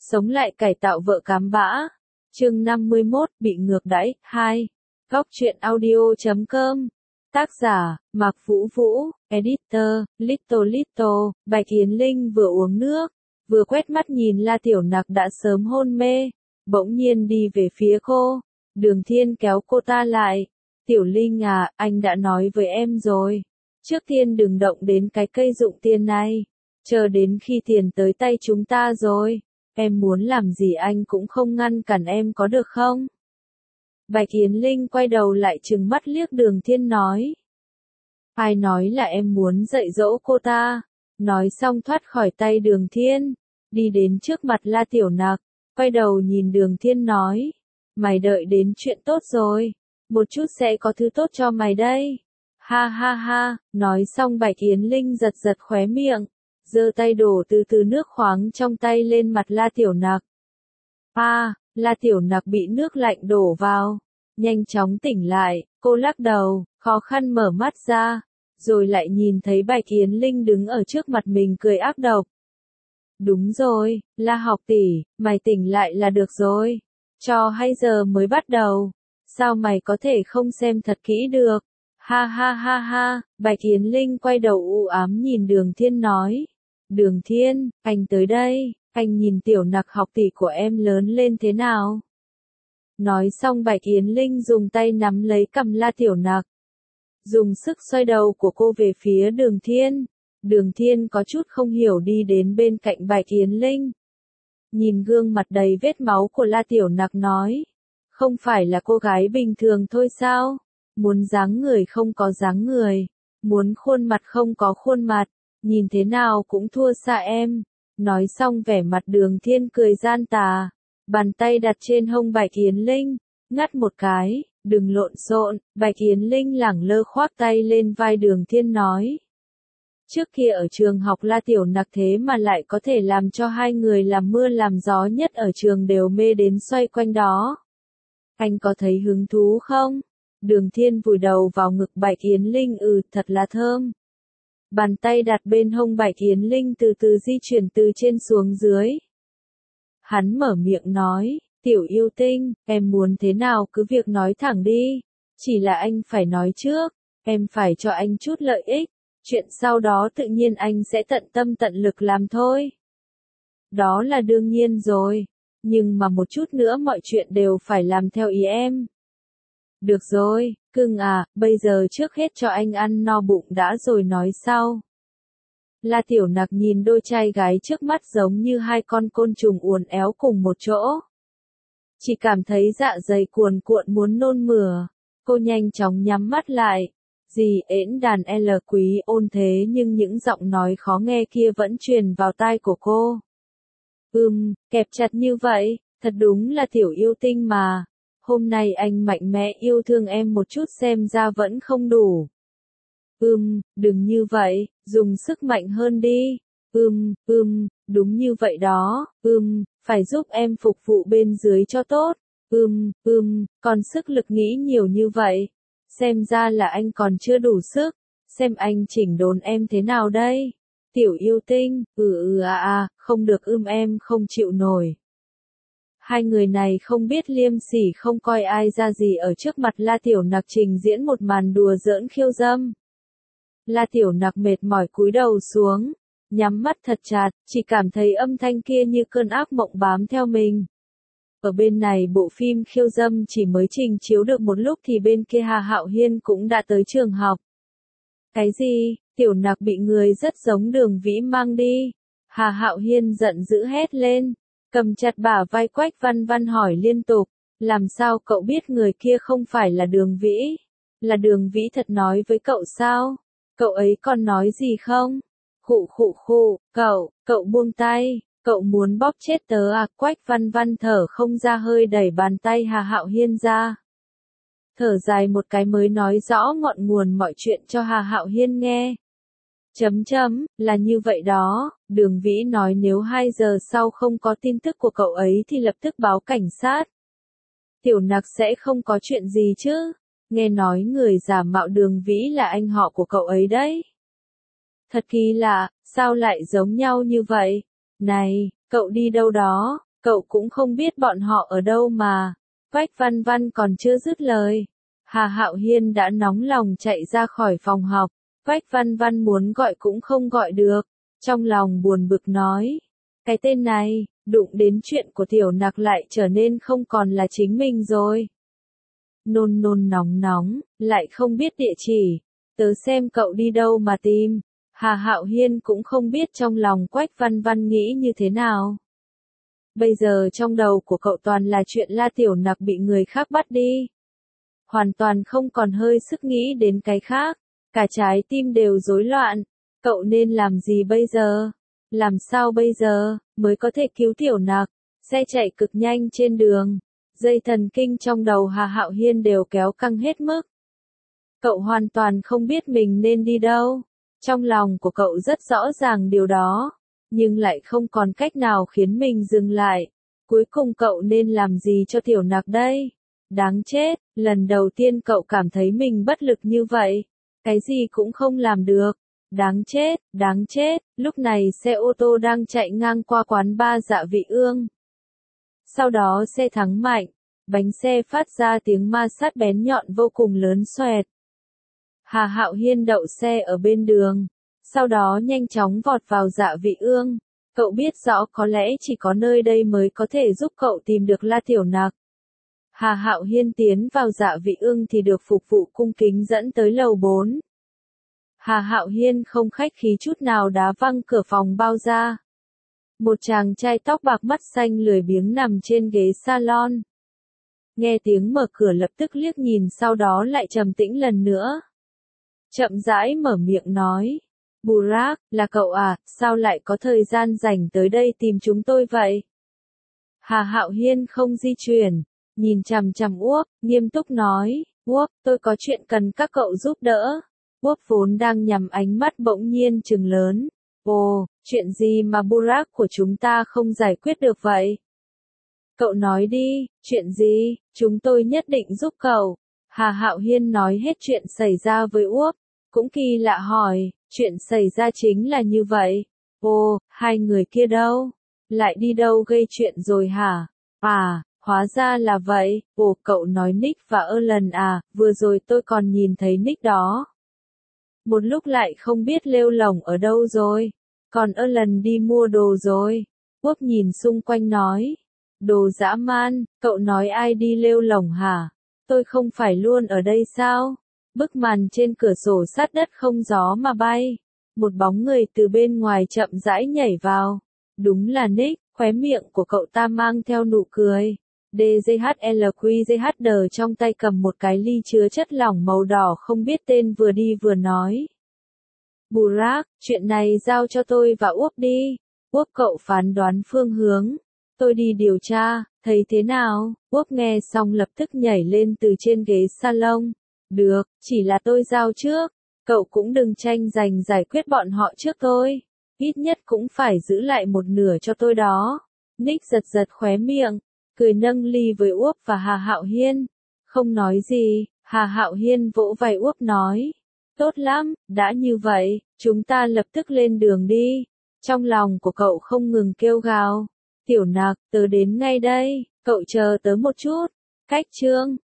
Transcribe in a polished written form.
Sống lại cải tạo vợ cám bã. Chương 51, bị ngược đãi, 2. Góc truyện audio.com. Tác giả, Mạc Vũ Vũ, Editor, Little, Bạch Yến Linh vừa uống nước, vừa quét mắt nhìn La Tiểu Nặc đã sớm hôn mê, bỗng nhiên đi về phía cô. Đường Thiên kéo cô ta lại. Tiểu Linh à, anh đã nói với em rồi. Trước tiên đừng động đến cái cây dụng tiền này. Chờ đến khi tiền tới tay chúng ta rồi, em muốn làm gì anh cũng không ngăn cản em có được không? Bạch Yến Linh quay đầu lại trừng mắt liếc Đường Thiên nói. Ai nói là em muốn dạy dỗ cô ta? Nói xong thoát khỏi tay Đường Thiên, đi đến trước mặt La Tiểu Nặc, quay đầu nhìn Đường Thiên nói. Mày đợi đến chuyện tốt rồi, một chút sẽ có thứ tốt cho mày đây. Ha ha ha, nói xong Bạch Yến Linh giật giật khóe miệng, giơ tay đổ từ từ nước khoáng trong tay lên mặt La Tiểu Nặc. La Tiểu Nặc bị nước lạnh đổ vào, nhanh chóng tỉnh lại, cô lắc đầu, khó khăn mở mắt ra, rồi lại nhìn thấy Bạch Yến Linh đứng ở trước mặt mình cười ác độc. Đúng rồi, La học tỷ, mày tỉnh lại là được rồi. Trò hay giờ mới bắt đầu, sao mày có thể không xem thật kỹ được? Ha ha ha ha, Bạch Yến Linh quay đầu u ám nhìn Đường Thiên nói. Đường Thiên, anh tới đây, anh nhìn Tiểu Nặc học tỷ của em lớn lên thế nào? Nói xong Bạch Yến Linh dùng tay nắm lấy cằm La Tiểu Nặc, dùng sức xoay đầu của cô về phía Đường Thiên. Đường Thiên có chút không hiểu đi đến bên cạnh Bạch Yến Linh. Nhìn gương mặt đầy vết máu của La Tiểu Nặc nói. Không phải là cô gái bình thường thôi sao? Muốn dáng người không có dáng người, muốn khuôn mặt không có khuôn mặt, nhìn thế nào cũng thua xa em. Nói xong vẻ mặt Đường Thiên cười gian tà, bàn tay đặt trên hông Bạch Yến Linh, ngắt một cái, đừng lộn xộn. Bạch Yến Linh lẳng lơ khoác tay lên vai Đường Thiên nói. Trước kia ở trường học La Tiểu Nặc thế mà lại có thể làm cho hai người làm mưa làm gió nhất ở trường đều mê đến xoay quanh đó. Anh có thấy hứng thú không? Đường Thiên vùi đầu vào ngực Bạch Yến Linh, thật là thơm. Bàn tay đặt bên hông Bạch Yến Linh từ từ di chuyển từ trên xuống dưới. Hắn mở miệng nói, Tiểu yêu tinh, em muốn thế nào cứ việc nói thẳng đi. Chỉ là anh phải nói trước, em phải cho anh chút lợi ích. Chuyện sau đó tự nhiên anh sẽ tận tâm tận lực làm thôi. Đó là đương nhiên rồi, nhưng mà một chút nữa mọi chuyện đều phải làm theo ý em. Được rồi, cưng à, bây giờ trước hết cho anh ăn no bụng đã rồi nói sau. La Tiểu Nặc nhìn đôi trai gái trước mắt giống như hai con côn trùng uốn éo cùng một chỗ. Chỉ cảm thấy dạ dày cuồn cuộn muốn nôn mửa, cô nhanh chóng nhắm mắt lại. Dì ễn đàn L quý ôn thế nhưng những giọng nói khó nghe kia vẫn truyền vào tai của cô. Kẹp chặt như vậy, thật đúng là tiểu yêu tinh mà. Hôm nay anh mạnh mẽ yêu thương em một chút xem ra vẫn không đủ. Đừng như vậy, dùng sức mạnh hơn đi. Đúng như vậy đó. Phải giúp em phục vụ bên dưới cho tốt. Còn sức lực nghĩ nhiều như vậy. Xem ra là anh còn chưa đủ sức, xem anh chỉnh đốn em thế nào đây? Tiểu yêu tinh, không được em không chịu nổi. Hai người này không biết liêm sỉ không coi ai ra gì ở trước mặt La Tiểu Nặc trình diễn một màn đùa giỡn khiêu dâm. La Tiểu Nặc mệt mỏi cúi đầu xuống, nhắm mắt thật chặt, chỉ cảm thấy âm thanh kia như cơn ác mộng bám theo mình. Ở bên này bộ phim khiêu dâm chỉ mới trình chiếu được một lúc thì bên kia Hà Hạo Hiên cũng đã tới trường học. Cái gì? Tiểu Nặc bị người rất giống Đường Vĩ mang đi. Hà Hạo Hiên giận dữ hét lên, cầm chặt bả vai Quách Văn Văn hỏi liên tục. Làm sao cậu biết người kia không phải là Đường Vĩ? Là Đường Vĩ thật nói với cậu sao? Cậu ấy còn nói gì không? Cậu buông tay. Cậu muốn bóp chết tớ à? Quách Văn Văn thở không ra hơi đẩy bàn tay Hà Hạo Hiên ra. Thở dài một cái mới nói rõ ngọn nguồn mọi chuyện cho Hà Hạo Hiên nghe. Là như vậy đó, Đường Vĩ nói nếu 2 giờ sau không có tin tức của cậu ấy thì lập tức báo cảnh sát. Tiểu Nặc sẽ không có chuyện gì chứ? Nghe nói người giả mạo Đường Vĩ là anh họ của cậu ấy đấy. Thật kỳ lạ, sao lại giống nhau như vậy? Này, cậu đi đâu đó? Cậu cũng không biết bọn họ ở đâu mà. Quách Văn Văn còn chưa dứt lời. Hà Hạo Hiên đã nóng lòng chạy ra khỏi phòng học. Quách Văn Văn muốn gọi cũng không gọi được. Trong lòng buồn bực nói. Cái tên này, đụng đến chuyện của Tiểu Nặc lại trở nên không còn là chính mình rồi. Nôn nôn nóng nóng, lại không biết địa chỉ. Tớ xem cậu đi đâu mà tìm. Hà Hạo Hiên cũng không biết trong lòng Quách Văn Văn nghĩ như thế nào. Bây giờ trong đầu của cậu toàn là chuyện La Tiểu Nặc bị người khác bắt đi. Hoàn toàn không còn hơi sức nghĩ đến cái khác. Cả trái tim đều rối loạn. Cậu nên làm gì bây giờ? Làm sao bây giờ mới có thể cứu Tiểu Nặc? Xe chạy cực nhanh trên đường. Dây thần kinh trong đầu Hà Hạo Hiên đều kéo căng hết mức. Cậu hoàn toàn không biết mình nên đi đâu. Trong lòng của cậu rất rõ ràng điều đó, nhưng lại không còn cách nào khiến mình dừng lại. Cuối cùng cậu nên làm gì cho Tiểu Nặc đây? Đáng chết, lần đầu tiên cậu cảm thấy mình bất lực như vậy. Cái gì cũng không làm được. Đáng chết, lúc này xe ô tô đang chạy ngang qua quán ba Dạ Vị Ương. Sau đó xe thắng mạnh, bánh xe phát ra tiếng ma sát bén nhọn vô cùng lớn xoẹt. Hà Hạo Hiên đậu xe ở bên đường, sau đó nhanh chóng vọt vào Dạ Vị Ương. Cậu biết rõ có lẽ chỉ có nơi đây mới có thể giúp cậu tìm được La Tiểu Nặc. Hà Hạo Hiên tiến vào Dạ Vị Ương thì được phục vụ cung kính dẫn tới lầu 4. Hà Hạo Hiên không khách khí chút nào đá văng cửa phòng bao ra. Một chàng trai tóc bạc mắt xanh lười biếng nằm trên ghế salon. Nghe tiếng mở cửa lập tức liếc nhìn sau đó lại trầm tĩnh lần nữa. Chậm rãi mở miệng nói. Burak, là cậu à, sao lại có thời gian rảnh tới đây tìm chúng tôi vậy? Hà Hạo Hiên không di chuyển, nhìn chằm chằm Uốc, nghiêm túc nói. Uốc, tôi có chuyện cần các cậu giúp đỡ. Uốc vốn đang nhắm ánh mắt bỗng nhiên trừng lớn. Ồ, chuyện gì mà Burak của chúng ta không giải quyết được vậy? Cậu nói đi, chuyện gì, chúng tôi nhất định giúp cậu. Hà Hạo Hiên nói hết chuyện xảy ra với Uốc, cũng kỳ lạ hỏi, chuyện xảy ra chính là như vậy. Ồ, hai người kia đâu? Lại đi đâu gây chuyện rồi hả? À, hóa ra là vậy. Ồ, cậu nói Nick và Erlen à, vừa rồi tôi còn nhìn thấy Nick đó. Một lúc lại không biết lêu lổng ở đâu rồi. Còn Erlen đi mua đồ rồi. Quốc nhìn xung quanh nói. Đồ dã man, cậu nói ai đi lêu lổng hả? Tôi không phải luôn ở đây sao? Bức màn trên cửa sổ sát đất không gió mà bay. Một bóng người từ bên ngoài chậm rãi nhảy vào. Đúng là Nick, khóe miệng của cậu ta mang theo nụ cười. DJHLQJHD trong tay cầm một cái ly chứa chất lỏng màu đỏ không biết tên vừa đi vừa nói. Burak, chuyện này giao cho tôi và Uốc đi. Uốc cậu phán đoán phương hướng. Tôi đi điều tra, thấy thế nào? Uốc nghe xong lập tức nhảy lên từ trên ghế salon. Được, chỉ là tôi giao trước. Cậu cũng đừng tranh giành giải quyết bọn họ trước tôi. Ít nhất cũng phải giữ lại một nửa cho tôi đó. Nick giật giật khóe miệng, cười nâng ly với Uốc và Hà Hạo Hiên. Không nói gì, Hà Hạo Hiên vỗ vai Uốc nói. Tốt lắm, đã như vậy, chúng ta lập tức lên đường đi. Trong lòng của cậu không ngừng kêu gào. Tiểu Nặc, tớ đến ngay đây, cậu chờ tớ một chút. Cách chương